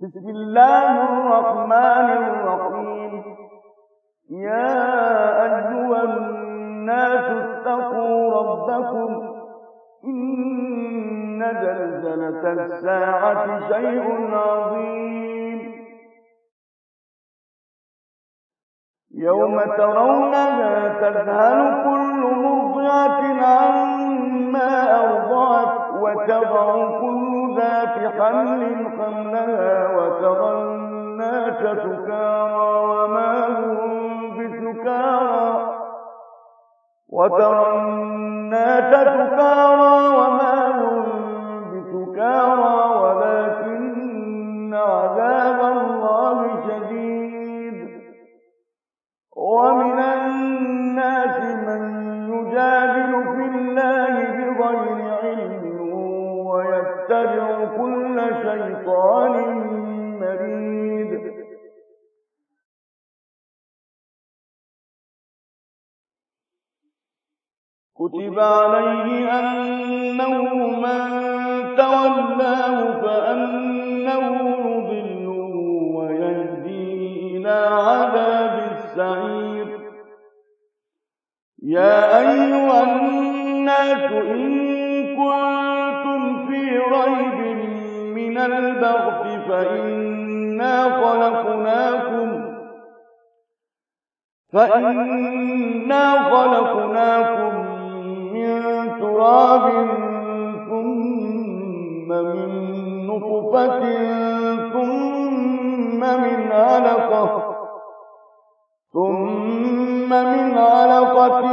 بسم الله الرحمن الرحيم. يا أيها الناس اتقوا ربكم إن زلزلة الساعة شيء عظيم يوم ترونها تذهل كل مرضعة عما أرضعت وتضع كل ذات حمل حملها وترى الناس سكارى وما هم بسكارى ولكن عذاب الله شديد. ومن الناس من يجادل في الله بغير علم ويتبع كل شيطان مريد. كتب عليه أنه من تولاه فأنه يضله ويهديه إلى عذاب السعير. يا أيها الناس إن كنتم في ريب من البعث فإنا خلقناكم من تراب ثم من نطفة ثم من علقة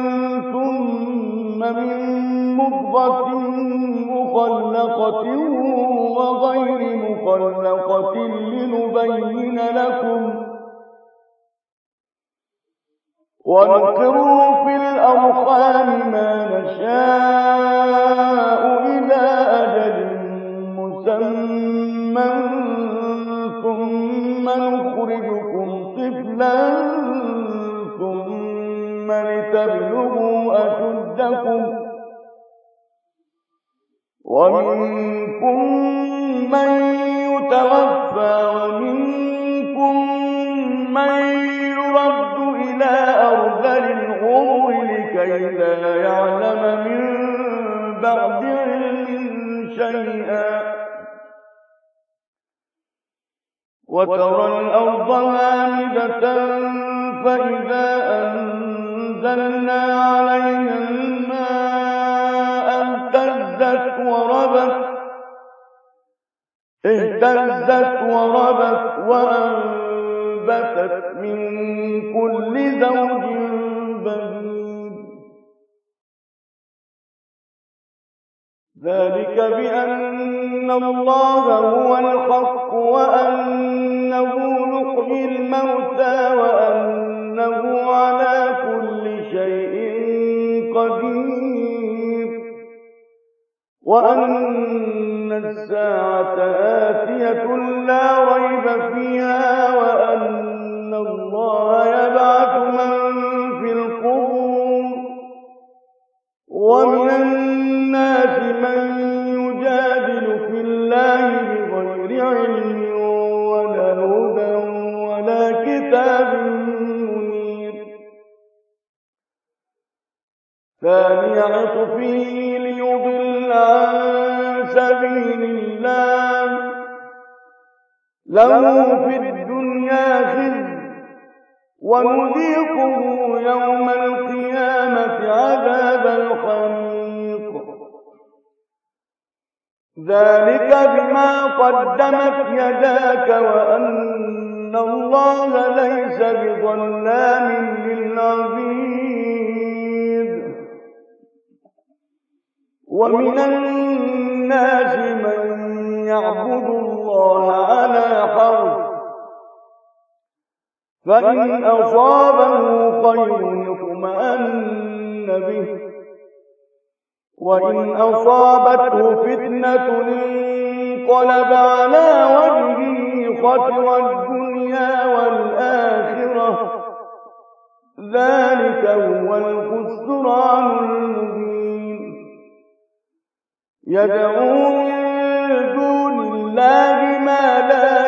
ثم من مضغة مخلقة وغير مخلقة لنبين لكم ونقر في الأرحام ما نشاء إلى أجل مسمى ثم نخرجكم طفلا ثم لتبلغوا أشدكم ومنكم من يتوفى ومنكم من يرد إلى أرذل العمر لكي لا يعلم من بعد علم شيئا. وترى الأرض هامدة فإذا أنزلنا عليها الماء اهتزت وربت وأنبتت من كل زوج بهيج. ذلك بأن الله هو الحق وأنه يحيي الموتى وأنه على كل شيء قدير وأن الساعة آتية لا ريب فيها وأن الله يبعث من في القبور. ومن الناس من يجادل في الله بغير علم ولا هدى ولا كتاب منير. ثاني عطفه ليضل عن سبيل الله له في الدنيا خزي ونذيقه يوم القيامة عذاب الحريق. ذلك بما قدمت يداك وأن الله ليس بظلام للعبيد. ومن الناس من يعبد الله على حرف فإن أصابه خير اطمأن به وإن أصابته فتنة انقلب على وجهه خسر الدنيا والآخرة. ذلك هو الخسران المبين. يدعو من دون الله ما لا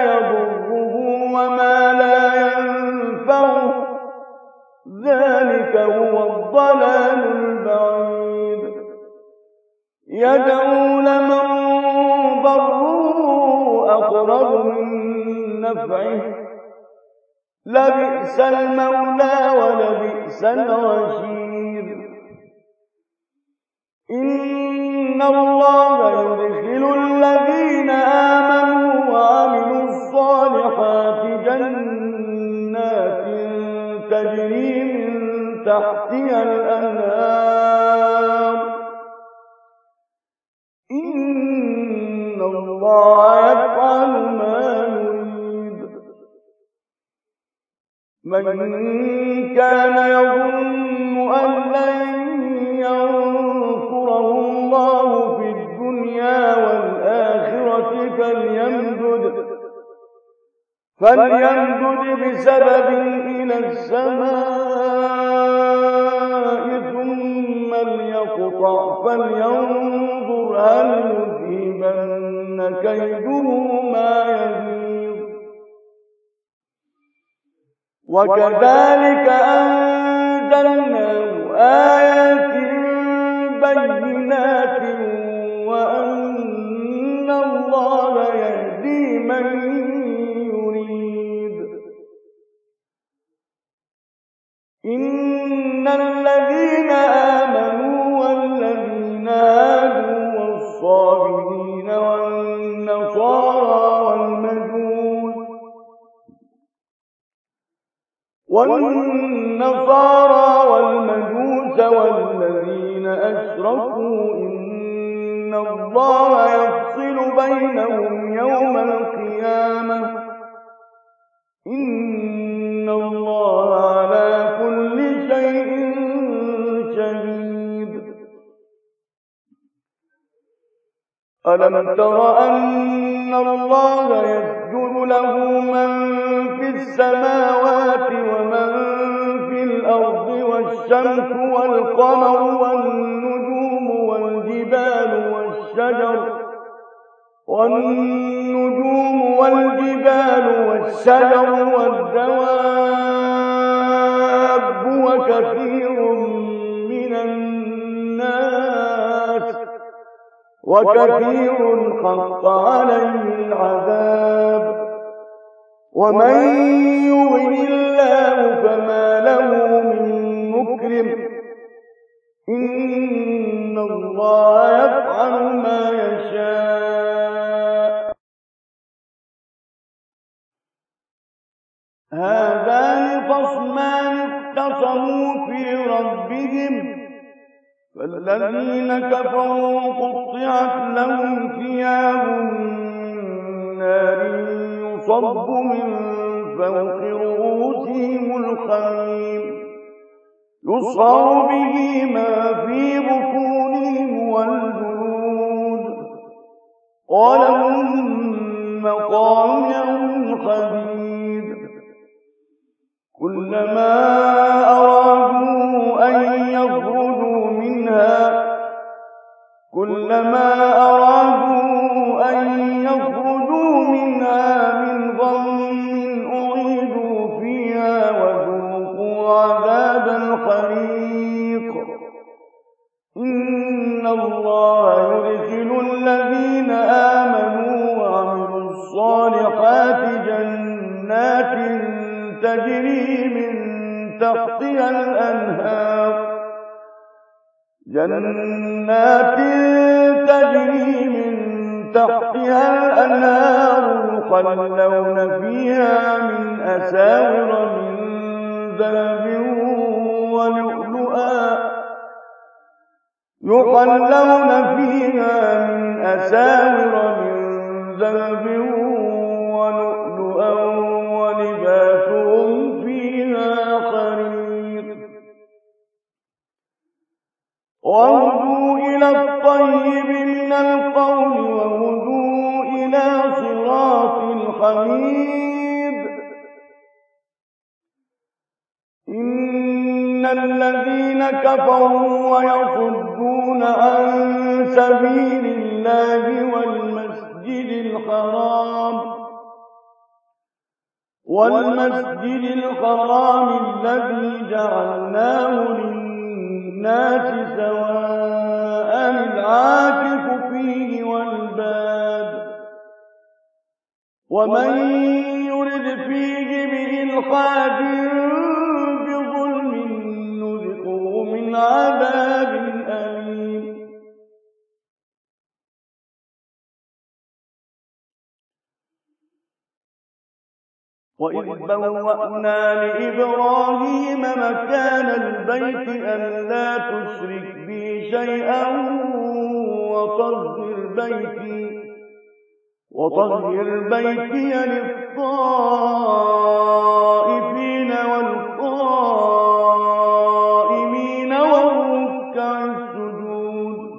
يدعو لمن ضره أقرب من نفعه لبئس المولى ولبئس العشير إن الله يدخل الذين آمنوا وعملوا الصالحات جنات تجري من تحتها الأنهار إن الله يفعل ما يريد من كان يظن أن لن ينصره الله في الدنيا والآخرة فليمدد بسبب إلى السماء ثم ليقطع فلينظر هل يذهبن كيده ما يغيظ وكذلك أنزلناه آيات بينات وأن الله يهدي من يريد إن الذين آمنوا والذين هادوا والصابئين والنصارى والمجوس والذين أشركوا إن الله يفصل بينهم يوم القيامة إن الله على كل شيء شهيد ألم تر أن الله يسجد له من في السماوات ومن في الأرض والشمس والقمر والنجوم والجبال والشجر والدواب وكثير حق عليه العذاب ومن يهن الله فما له من مكرم إن الله يفعل ما يشاء هذان خصمان اختصموا في ربهم فالذين كفروا قطعت لهم ثياب من نار يصب من فوق رؤوسهم الحميم يصهر به ما في بطونهم والجلود ولهم مقامع حديد كلما أرادوا أن يخرجوا منها من غم أعيدوا فيها وذوقوا عذاب الحريق إن الله يدخل الذين آمنوا وعملوا الصالحات جنات تجري من تحتها الأنهار يحلون فيها من أساور من ذهب ولؤلؤا ولباسهم فيها حرير وهدوا إلى الطيب من القول وهدوا إلى صراط الحميد إن الذين كفروا ويصدون عن سبيل الله والمسجد الحرام الذي جعلناه الناس سواء العاكف فيه والباد ومن يرد فيه بإلحاد بظلم نذقه من عذاب أليم وإذ بوأنا لإبراهيم مكان البيت ألا تشرك بي شيئا وطهر بيتي للطائفين والقائمين والركع السجود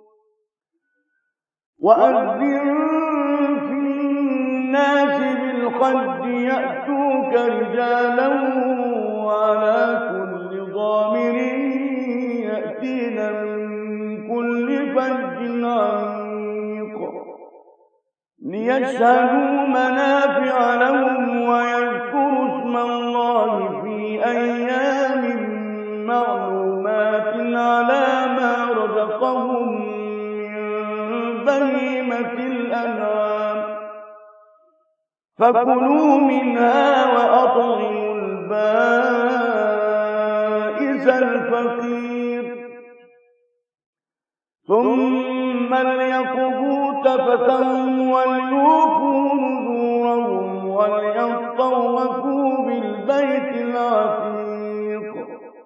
وأذن في الناس بالحج يأتوك رجالا وعلى كل ضامر يأتين من كل فج عميق ليشهدوا منافع لهم ويذكروا اسم الله في أيام معلومات على ما رزقهم من بهيمة الأنعام فكلوا منها وأطعموا البائس الفقير ثم ليقضوا تفتهم وليوفوا نذورهم وليطوفوا بالبيت العتيق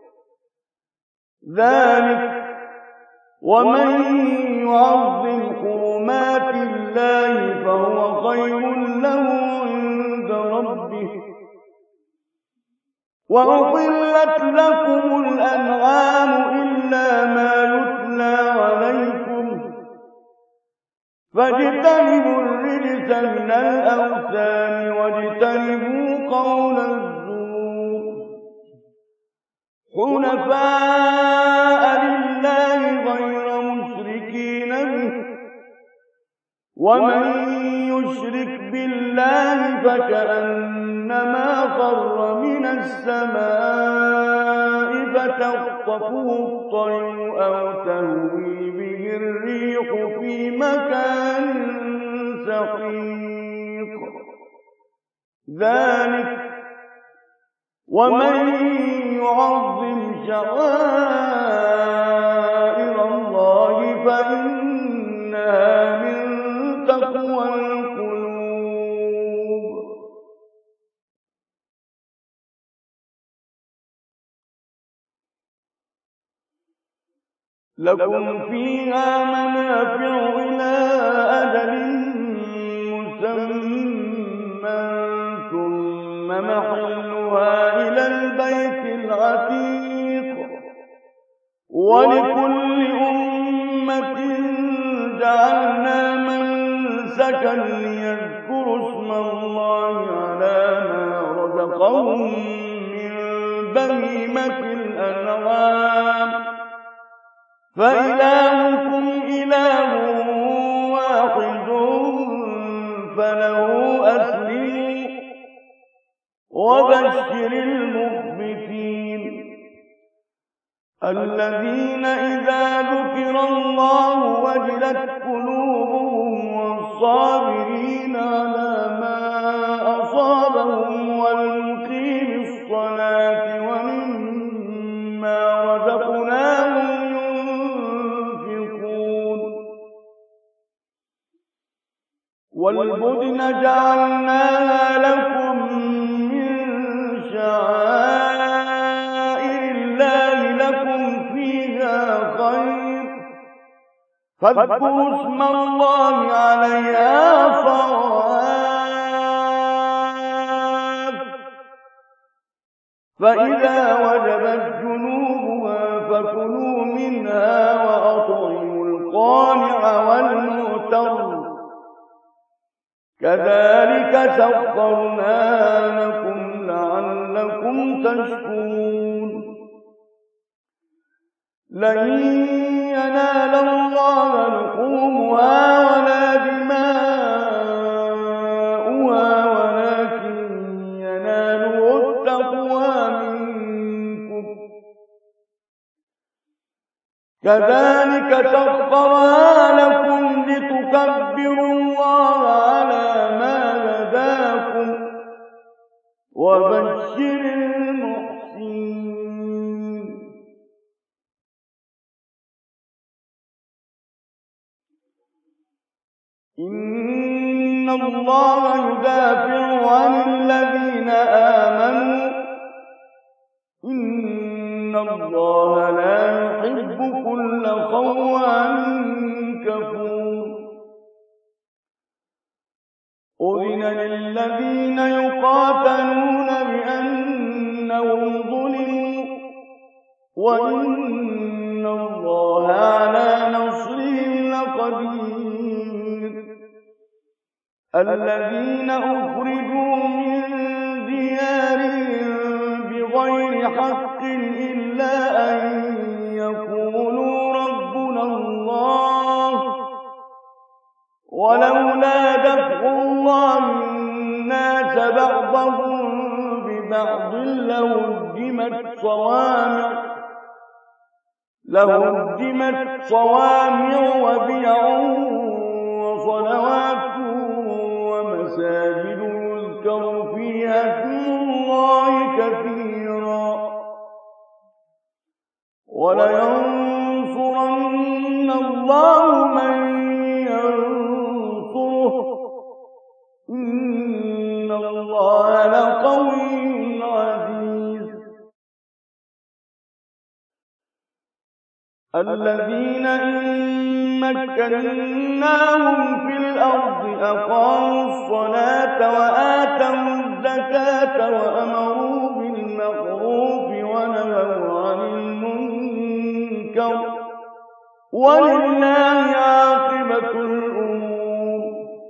ذلك ومن يعظم حرمات الله فهو خير له عند ربه وأحلت لكم الأنعام إلا ما يتلى عليكم فاجتنبوا الرجس من الأوثان واجتنبوا قول الزور حنفاء لله غير مشركين به ومن يشرك بالله فكأنما خر من السماء فتخطفه الطير أو تهوي به الريح في مكان سحيق ذلك ومن يعظم شعائر الله فإنها من تقوى القلوب لكم فيها منافع إلى أجل مسمى ثم محلها إلى البيت العتيق ولكل أمة جعلنا منسكا ليذكروا اسم الله على ما رزقهم من بهيمة الأنعام فإلهكم إله واحد فله أسلموا وبشر المخبتين الذين إذا ذكر الله وجلت قلوبهم والصابرين على ما أصابهم والمقيم الصلاة ومما رزقناهم ينفقون والبدن جعلناها لكم من شعائر الله لكم فيها خير فاذكروا اسم الله عليها صواف فإذا وجبت جنوبها فكلوا منها وأطعموا القانع والمعتر كذلك سخرناها لكم لعلكم تشكرون لن ينال الله لحومها ولا دماؤها ولكن يناله التقوى منكم كذلك سخرها لكم لتكبروا الله على ما هداكم وبشر المحسنين. إن الله يدافع عن الذين آمنوا إن الله لا يحب كل خوان كفور. أذن للذين يقاتلون بأنهم ظلموا وإن الله على نصرهم لقدير. الذين أخرجوا من ديارهم بغير حق إلا أن يقولوا ربنا الله ولولا دفع الله الناس بعضهم ببعض لهدمت صوامع وبيع وصلوات ومساجد يذكر فيها اسم الله كثيرا ولينصرن الله من ينصره إن الله لقوي عزيز. الذين إن مكناهم في الأرض أقاموا الصلاة وآتوا الزكاة وأمروا بالمعروف ونهوا عن المنكر ولله عاقبة الأمور.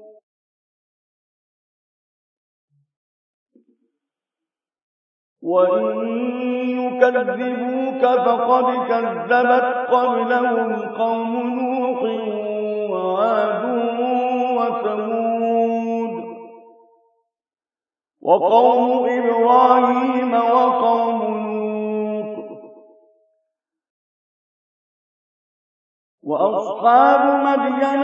وإن يكذبوك فقد كذبت قبلهم قوم نوح وعاد وثمود وقوم إبراهيم وقوم لوط وأصحاب مدين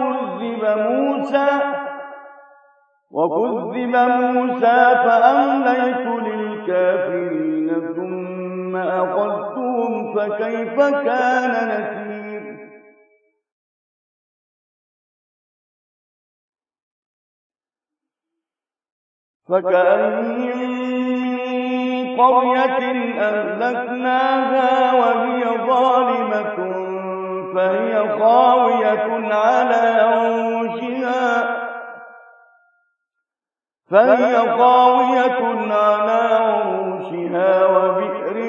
وكذب موسى فأمليت للكافرين ثم أخذتهم فكيف كان نكير. فكأين من قرية أهلكناها وهي ظالمة فهي خاوية على عروشها وبئر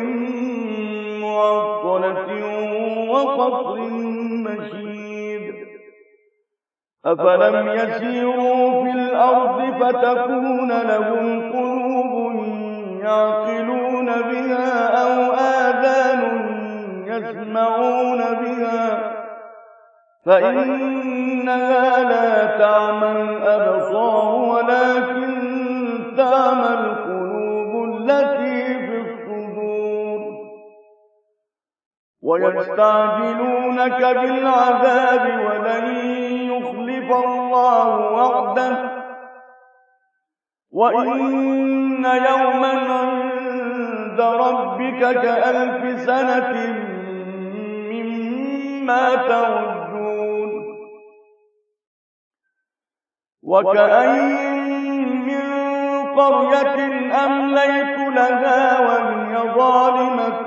معطلة وقصر مشيد. أفلم يسيروا في الأرض فتكون لهم قلوب يعقلون بها أو آذان يسمعون بها فإنها لا تعمى الأبصار ولكن تعمى القلوب التي في الصدور. ويستعجلونك بالعذاب ولن يخلف الله وعده وإن يوما عند ربك كألف سنة مما تعدون. وكأين من قرية أمليت لها وهي ظالمة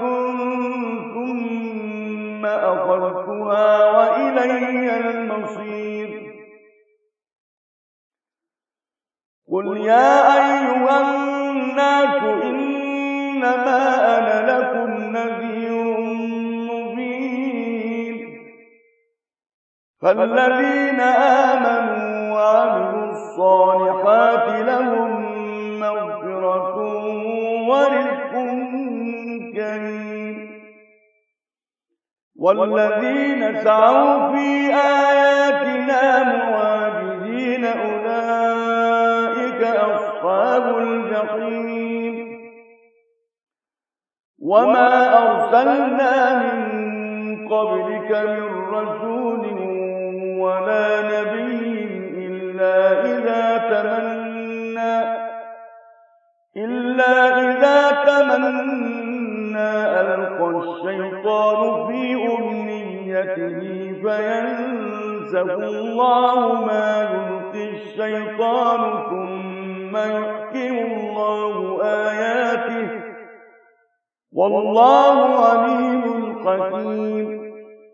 ثم أخذتها وإلي المصير. قل يا أيها الناس إنما أنا لكم نذير مبين. فالذين آمنوا وعملوا الصالحات لهم مغفرة ورزق كريم. والذين سعوا في آياتنا معاجزين أولئك أصحاب الجحيم. وما أرسلنا من قبلك من رسول ولا نبي إلا إذا تمنى ألقى الشيطان في أمنيته فينسخ الله ما يلقي الشيطان ثم يحكم الله آياته والله عليم حكيم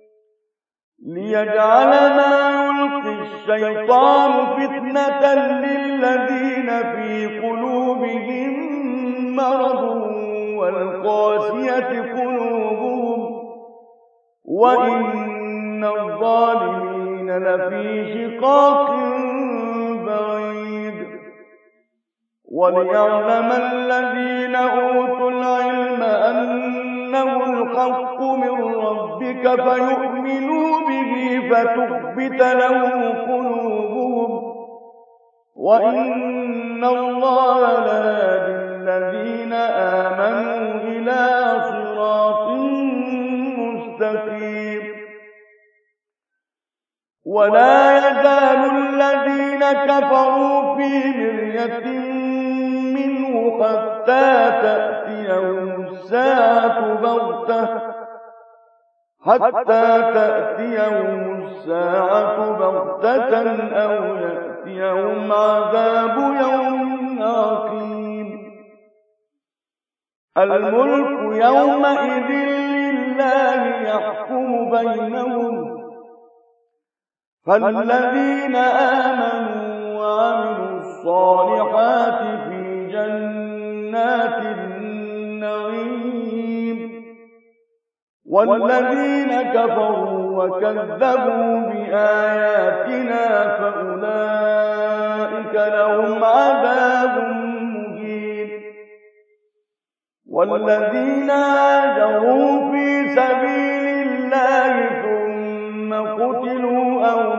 ليجعل ما يلقي الشيطان فتنة للذين في قلوبهم مرض والقاسية قلوبهم وإن الظالمين لفي شقاق بعيد وليعلم الذين أوتوا العلم أنه الحق من ربك فيؤمنوا به فتخبت له قلوبهم وإن الله لهادي الذين آمنوا إلى صراط مستقيم ولا يزال الذين كفروا في مرية منه حتى تأتيهم الساعة بغتة أو يأتيهم عذاب يوم عقيم الملك يومئذ لله يحكم بينهم فالذين آمنوا وعملوا الصالحات في جنات النعيم والذين كفروا وكذبوا بآياتنا فأولئك لهم عذاب مهين والذين هاجروا في سبيل الله ثم قتلوا أو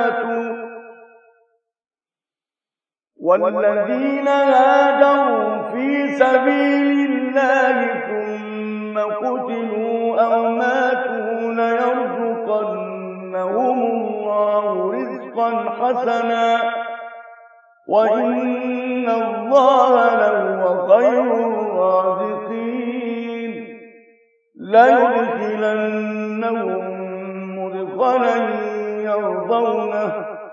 ماتوا ليرزقنهم الله رزقا حسنا وإن الله لهو خير الرازقين ليدخلنهم مدخلا يرضونه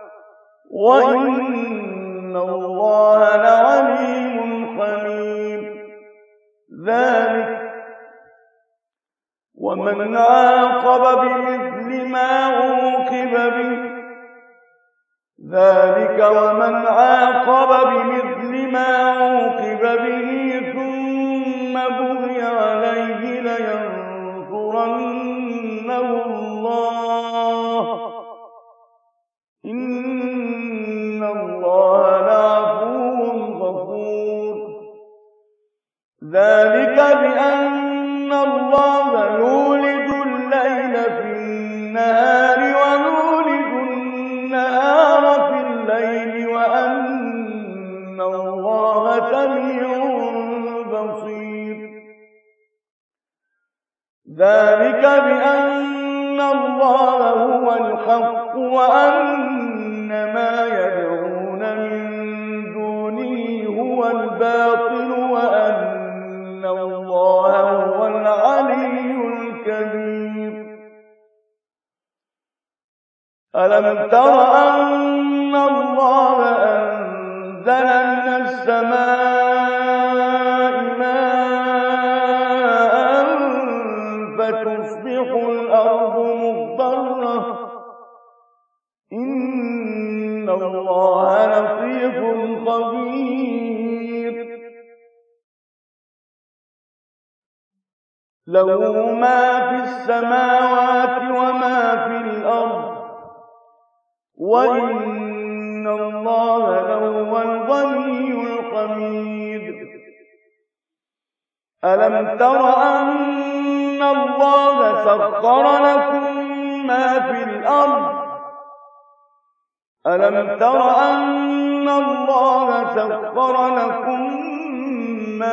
وإن الله لعليم حليم ذلك ومن عاقب بمثل ما عوقب به ثم بغي عليه لينصرنه الله إن الله لعفو غفور ذلك بأن الله يولج الليل في النهار ويولج النهار في الليل وأن الله سميع بصير ذلك بأن الله هو الحق وأن ما يدعون من دونه هو الباطل وأن الله هو العلي الكبير ألم تر أن الله أنزل من السماء ماء فتصبح الأرض مخضرة إن الله لطيف خبير له ما في السماوات وما في الأرض وإن الله لهو الغني الحميد ألم تر أن الله سخر لكم ما في الأرض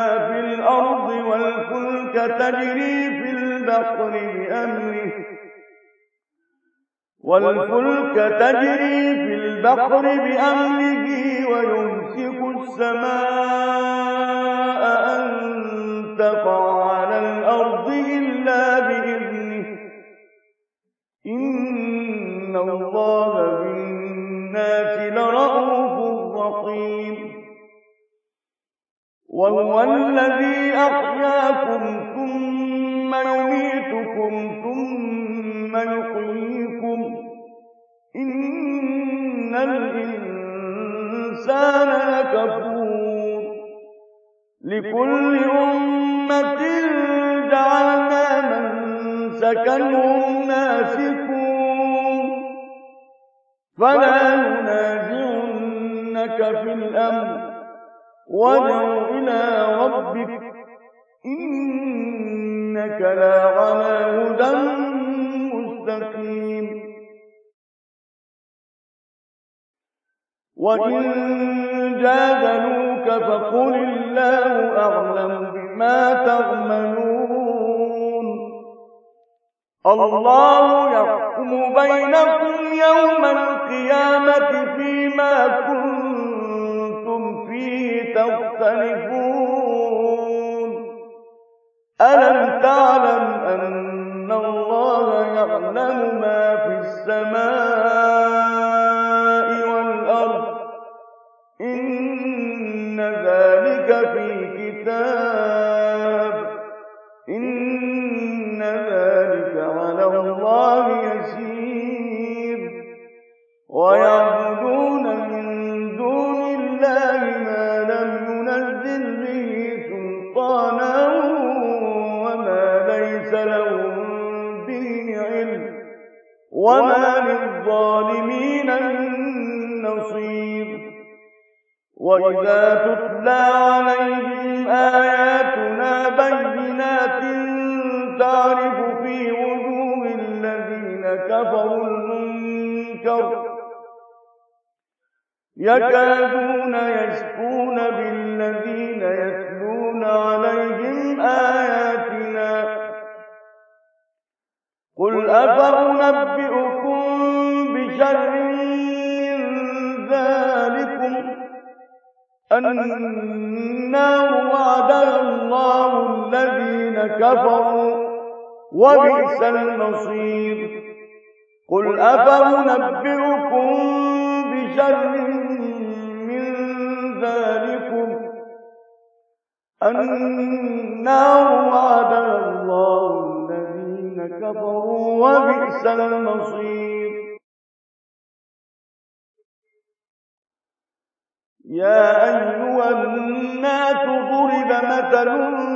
والفلك تجري في البحر بأمره والفلك تجري في البحر بأمره ويمسك السماء أن تقع على الأرض إلا بإذنه إن الله بالناس لرءوف رحيم وهو الذي أحياكم ثم يميتكم ثم يحييكم إن الإنسان لكفور لكل أمة جعلنا منسكا هم ناسكوه فلا ينازعنك في الأمر وادع إلى ربك إنك لعلى هدى مستقيم وإن جادلوك فقل الله أعلم بما تعملون الله يحكم بينكم يوم القيامة فيما كنتم فيه تختلفون ألم تعلم أن الله يعلم ما في السماء والأرض إن ذلك في كتاب إن ذلك على الله يسير ويعبدون من دون الله ما لم ينزل به سلطانا وما ليس لهم به علم وما للظالمين من نصير وإذا تتلى عليهم آياتنا بينات تعرف في وجوه الذين كفروا المنكر يكادون يسقون بالذين يتلون عليهم آياتنا قل أفأنبئكم بشر من ذلكم النار وعدها الله الذين كفروا وبئس المصير قل أفأنبئكم بشر من ذلكم النار وعدها الله الذين كفروا وبئس المصير يا أيها الناس ضرب مثل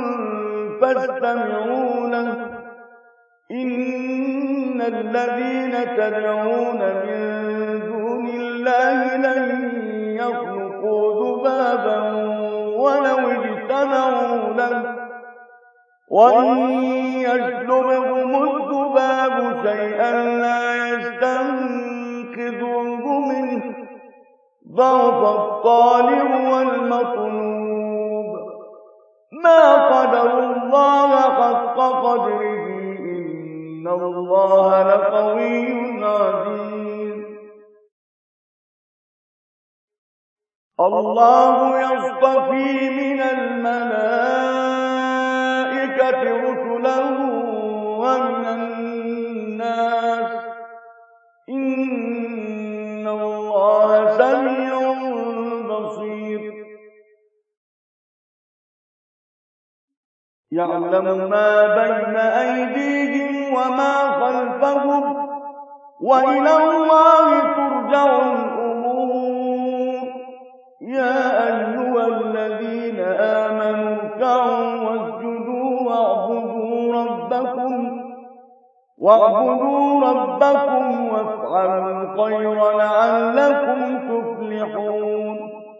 فاستمعوا له إن الذين تدعون من دون الله لن يخلقوا ذبابا ولو اجتمعوا له وإن يسلبهم الذباب شيئا لا يستنقذوه منه ضعف الطالب والمطلوب ما قدروا الله حق قدره إن الله لقوي عزيز الله يصطفي من الملائكة رسلا ومن الناس إن الله سميع بصير يعلم ما بين أيديهم وما خلفهم وإلى الله ترجع الأمور يا أيها الذين آمنوا اركعوا واسجدوا واعبدوا ربكم وافعلوا الخير لعلكم تفلحون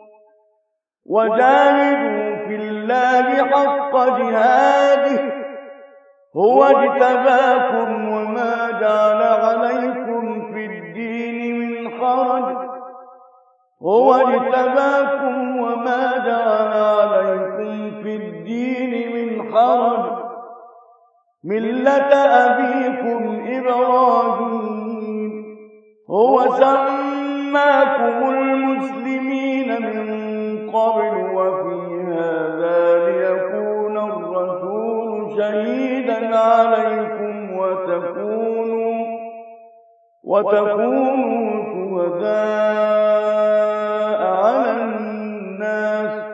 وجاهدوا في الله حق جهاده هو اجتباكم وما جعل عليكم في الدين من حرج ملة أبيكم إبراهيم هو سماكم المسلمين من قبل وفي هذا ليكون الرسول شهيدا عليكم وتكونوا شهداء على الناس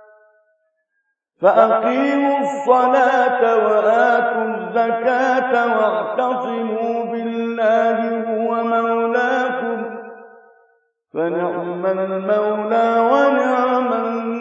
فأقيموا الصلاة وآتوا الزكاة واعتصموا بالله هو مولاكم فنعم المولى ونعم النصير.